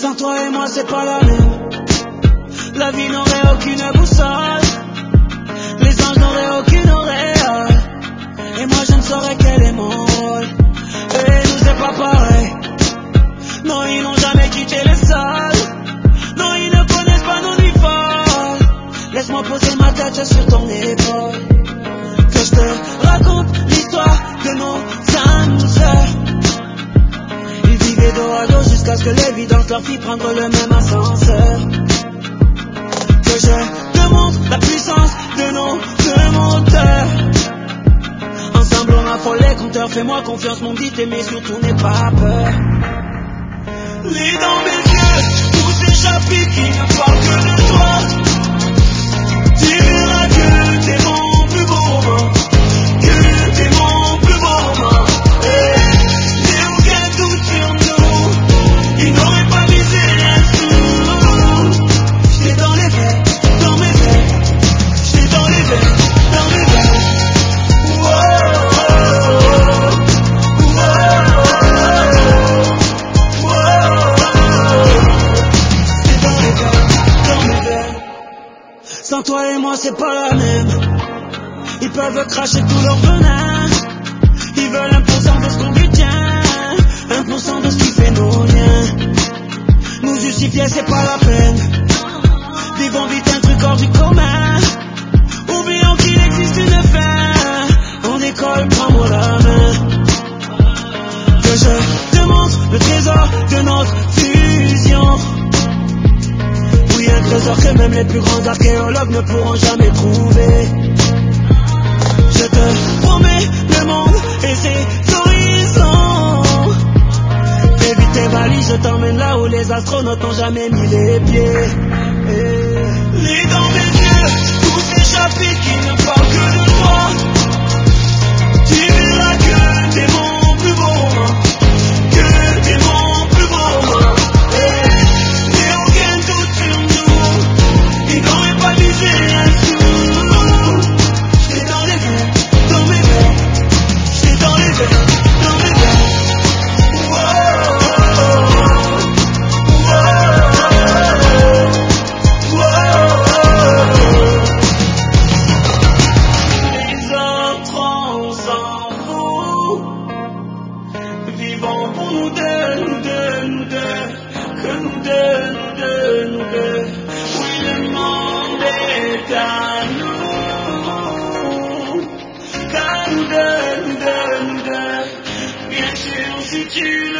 Sans toi et moi c'est pas la même. La vie n'aurait aucune boussole, les anges n'auraient aucune auréole, et moi je ne saurais quel est mon rôle. Et nous c'est pas pareil. Non, ils n'ont jamais quitté les sols. Non, ils ne connaissent pas nos nuits folles. Laisse-moi poser ma tête sur ton épaule, que je te raconte l'histoire de nos âmes sœurs. Ils vivaient dos à dos jusqu'à ce que l'évidence leur fit prendre le même ascenseur. Que je te montre la puissance de nos deux moteurs. Ensemble on affole les compteurs. Fais-moi confiance mon petit, mais surtout n'aie pas peur. Lis dans mes yeux tous ces chapitres qui ne parlent que de toi. Tu verras que t'es mon plus beau roman, que t'es mon plus beau roman. J'ai aucun doute sur nous, ils n'auraient pas misé un sou. J'étais dans les veines, dans mes veines, j'étais dans les veines, dans mes veines. Sans toi et moi c'est pas la même. Ils peuvent cracher tout leur venin. Ils veulent 1% de ce qu'on détient, 1% de ce qui fait nos liens. Nous justifier c'est pas la peine. Vivons vite un truc hors du commun. Oublions qu'il existe une fin. On décolle, prends-moi la main. Que je te montre le trésor de notre fusion. Oui, un trésor que même les plus grands archéologues ne pourront jamais trouver. Je te promets le monde et ses horizons. Fais vite tes valises, je t'emmène là où les astronautes n'ont jamais mis les pieds. Lis dans mes yeux tous ces chapitres qui ne parlent que de toi. Tu verras que t'es mon plus beau roman, que t'es mon plus beau roman. J'ai aucun doute sur nous, ils n'auraient pas misé un sou. J'étais dans les veines, dans mes veines, j'étais dans les veines, dans mes veines. Les autres on s'en fout. Vivons pour nous deux, nous deux, nous deux. Que nous deux, nous deux, nous deux. Oui, le monde est à nous. Car nous deux, nous deux, nous deux. Bien sûr, si tu